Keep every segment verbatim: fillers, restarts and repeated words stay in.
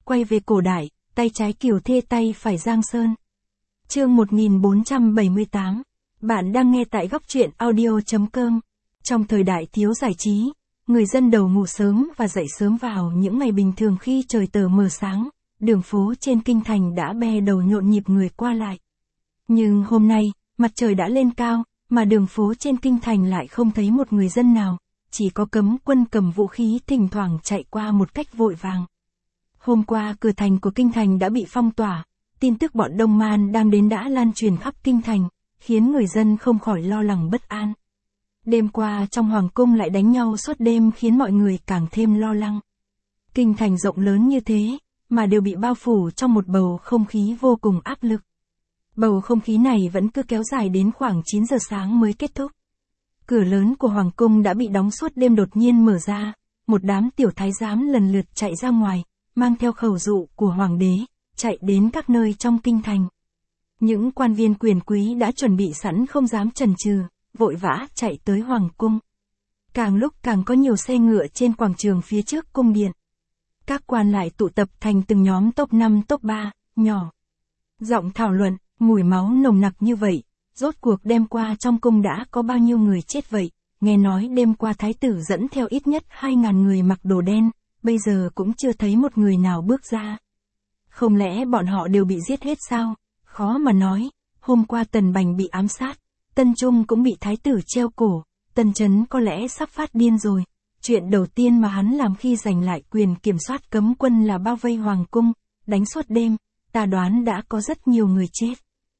quay về cổ đại, tay trái Kiều Thê tay phải Giang Sơn. Chương một nghìn bốn trăm bảy mươi tám. Bạn đang nghe tại góc truyện audio chấm com. Trong thời đại thiếu giải trí, người dân đầu ngủ sớm và dậy sớm vào những ngày bình thường khi trời tờ mờ sáng, đường phố trên kinh thành đã be đầu nhộn nhịp người qua lại. Nhưng hôm nay, mặt trời đã lên cao, mà đường phố trên kinh thành lại không thấy một người dân nào, chỉ có cấm quân cầm vũ khí thỉnh thoảng chạy qua một cách vội vàng. Hôm qua cửa thành của kinh thành đã bị phong tỏa, tin tức bọn Đông Man đang đến đã lan truyền khắp kinh thành, khiến người dân không khỏi lo lắng bất an. Đêm qua trong hoàng cung lại đánh nhau suốt đêm khiến mọi người càng thêm lo lắng. Kinh thành rộng lớn như thế, mà đều bị bao phủ trong một bầu không khí vô cùng áp lực. Bầu không khí này vẫn cứ kéo dài đến khoảng chín giờ sáng mới kết thúc. Cửa lớn của hoàng cung đã bị đóng suốt đêm đột nhiên mở ra, một đám tiểu thái giám lần lượt chạy ra ngoài, mang theo khẩu dụ của hoàng đế, chạy đến các nơi trong kinh thành. Những quan viên quyền quý đã chuẩn bị sẵn không dám chần chừ, vội vã chạy tới hoàng cung. Càng lúc càng có nhiều xe ngựa trên quảng trường phía trước cung điện. Các quan lại tụ tập thành từng nhóm top năm top ba, nhỏ. Giọng thảo luận, mùi máu nồng nặc như vậy, rốt cuộc đêm qua trong cung đã có bao nhiêu người chết vậy? Nghe nói đêm qua thái tử dẫn theo ít nhất hai ngàn người mặc đồ đen, bây giờ cũng chưa thấy một người nào bước ra. Không lẽ bọn họ đều bị giết hết sao? Khó mà nói, hôm qua Tần Bành bị ám sát, Tân Trung cũng bị thái tử treo cổ, Tần Chấn có lẽ sắp phát điên rồi. Chuyện đầu tiên mà hắn làm khi giành lại quyền kiểm soát cấm quân là bao vây hoàng cung, đánh suốt đêm, ta đoán đã có rất nhiều người chết.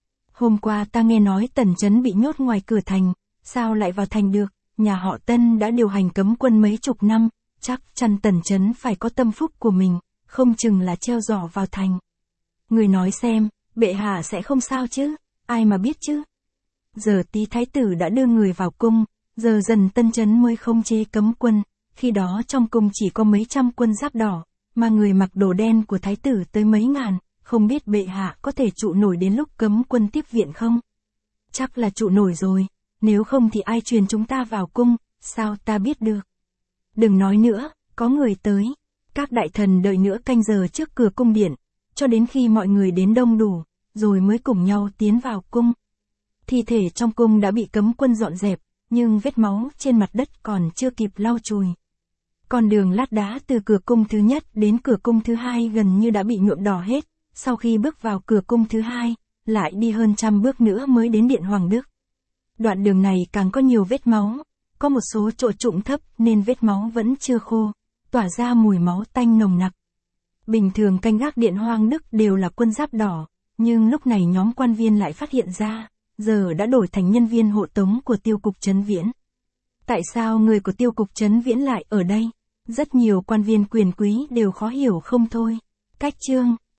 Hôm qua ta nghe nói Tần Chấn bị nhốt ngoài cửa thành, sao lại vào thành được, nhà họ Tân đã điều hành cấm quân mấy chục năm, chắc chắn Tần Chấn phải có tâm phúc của mình, không chừng là treo giỏ vào thành. Người nói xem, bệ hạ sẽ không sao chứ, ai mà biết chứ. Giờ tí thái tử đã đưa người vào cung, giờ dần Tân Chấn mới không chế cấm quân, khi đó trong cung chỉ có mấy trăm quân giáp đỏ, mà người mặc đồ đen của thái tử tới mấy ngàn, không biết bệ hạ có thể trụ nổi đến lúc cấm quân tiếp viện không? Chắc là trụ nổi rồi, nếu không thì ai truyền chúng ta vào cung, sao ta biết được? Đừng nói nữa, có người tới. Các đại thần đợi nửa canh giờ trước cửa cung điện, cho đến khi mọi người đến đông đủ, rồi mới cùng nhau tiến vào cung. Thi thể trong cung đã bị cấm quân dọn dẹp, nhưng vết máu trên mặt đất còn chưa kịp lau chùi. Con đường lát đá từ cửa cung thứ nhất đến cửa cung thứ hai gần như đã bị nhuộm đỏ hết, sau khi bước vào cửa cung thứ hai, lại đi hơn trăm bước nữa mới đến điện Hoàng Đức. Đoạn đường này càng có nhiều vết máu, có một số chỗ trũng thấp nên vết máu vẫn chưa khô, tỏa ra mùi máu tanh nồng nặc. Bình thường canh gác điện Hoàng Đức đều là quân giáp đỏ, nhưng lúc này nhóm quan viên lại phát hiện ra, giờ đã đổi thành nhân viên hộ tống của tiêu cục Trấn Viễn. Tại sao người của tiêu cục Trấn Viễn lại ở đây? Rất nhiều quan viên quyền quý đều khó hiểu không thôi. Cách chương